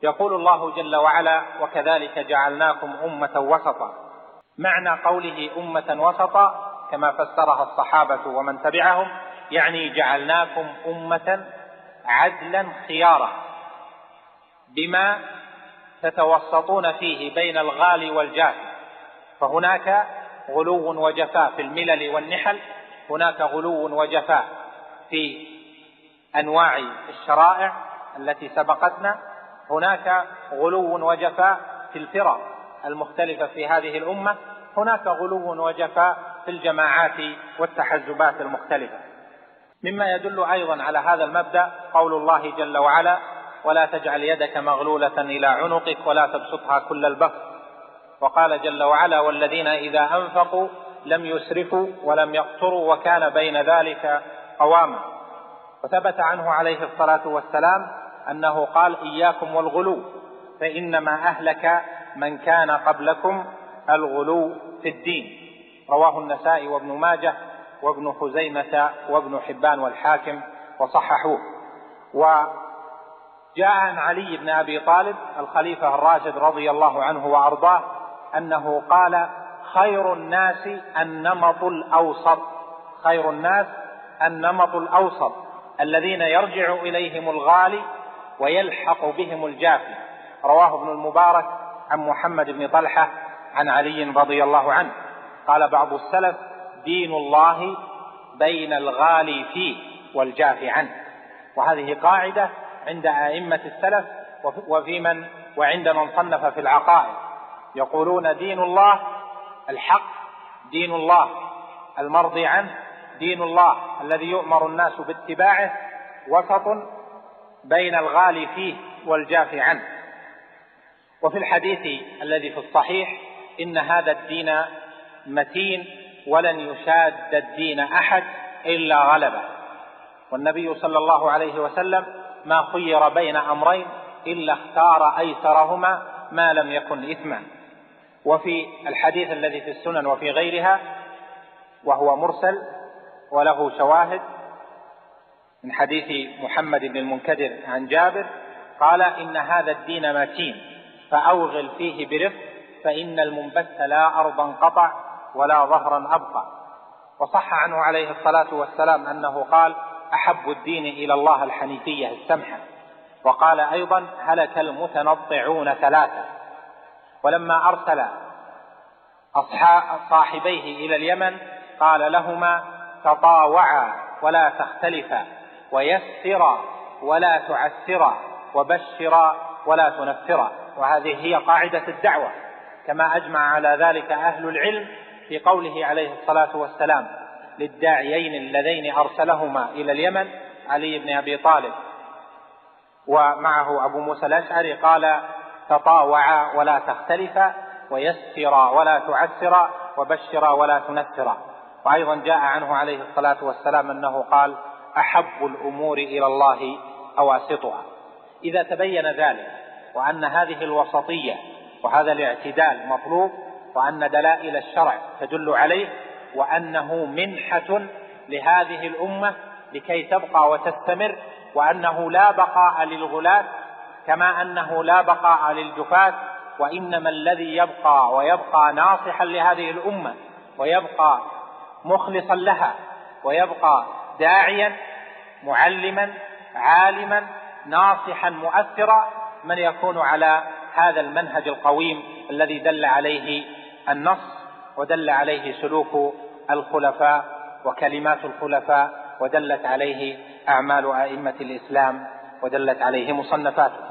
يقول الله جل وعلا: وكذلك جعلناكم أمة وسطا. معنى قوله أمة وسطا كما فسرها الصحابة ومن تبعهم، يعني جعلناكم أمة عدلا خيارا بما تتوسطون فيه بين الغالي والجافي، فهناك غلو وجفاء في الملل والنحل، هناك غلو وجفاء في أنواع الشرائع التي سبقتنا، هناك غلو وجفاء في الفرق المختلفة في هذه الأمة، هناك غلو وجفاء في الجماعات والتحزبات المختلفة. مما يدل أيضا على هذا المبدأ قول الله جل وعلا: ولا تجعل يدك مغلولة إلى عنقك ولا تبسطها كل البسط. وقال جل وعلا: والذين إذا أنفقوا لم يسرفوا ولم يقتروا وكان بين ذلك قواما. وثبت عنه عليه الصلاة والسلام أنه قال: إياكم والغلو فإنما أهلك من كان قبلكم الغلو في الدين. رواه النسائي وابن ماجه وابن خزيمة وابن حبان والحاكم وصححوه. وجاء عن علي بن أبي طالب الخليفة الراشد رضي الله عنه وأرضاه أنه قال: خير الناس النمط الأوسط، خير الناس النمط الأوسط الذين يرجع إليهم الغالي ويلحق بهم الجافي. رواه ابن المبارك عن محمد بن طلحة عن علي رضي الله عنه. قال بعض السلف: دين الله بين الغالي فيه والجافي عنه. وهذه قاعدة عند أئمة السلف وعند من صنف في العقائد، يقولون: دين الله الحق، دين الله المرضي عنه، دين الله الذي يؤمر الناس باتباعه، وسط بين الغالي فيه والجافي عنه. وفي الحديث الذي في الصحيح: إن هذا الدين متين ولن يشاد الدين أحد إلا غلبه. والنبي صلى الله عليه وسلم ما خير بين أمرين إلا اختار أيسرهما ما لم يكن إثما. وفي الحديث الذي في السنن وفي غيرها وهو مرسل وله شواهد من حديث محمد بن المنكدر عن جابر قال: إن هذا الدين متين فأوغل فيه برفق فإن المنبت لا أرضا قطع ولا ظهرا أبقى. وصح عنه عليه الصلاة والسلام أنه قال: أحب الدين إلى الله الحنيفية السمحة. وقال أيضا: هلك المتنطعون ثلاثة. ولما أرسل صاحبيه إلى اليمن قال لهما: تطاوعا ولا تختلفا، ويسرا ولا تعسرا، وبشرا ولا تنفرا. وهذه هي قاعدة الدعوة، كما أجمع على ذلك أهل العلم في قوله عليه الصلاة والسلام للداعيين اللذين أرسلهما إلى اليمن، علي بن أبي طالب ومعه أبو موسى الأشعري، قال: تطاوعا ولا تختلفا، ويسرا ولا تعسرا، وبشرا ولا تنفرا. وأيضا جاء عنه عليه الصلاة والسلام أنه قال: أحب الأمور إلى الله أواسطها. إذا تبين ذلك وأن هذه الوسطية وهذا الاعتدال مطلوب، وأن دلائل الشرع تدل عليه، وأنه منحة لهذه الأمة لكي تبقى وتستمر، وأنه لا بقاء للغلاة كما أنه لا بقاء للجفاة، وإنما الذي يبقى ويبقى ناصحا لهذه الأمة ويبقى مخلصا لها ويبقى داعيا معلما عالما ناصحا مؤثرا من يكون على هذا المنهج القويم الذي دل عليه النص ودل عليه سلوك الخلفاء وكلمات الخلفاء ودلت عليه أعمال أئمة الإسلام ودلت عليه مصنفاته.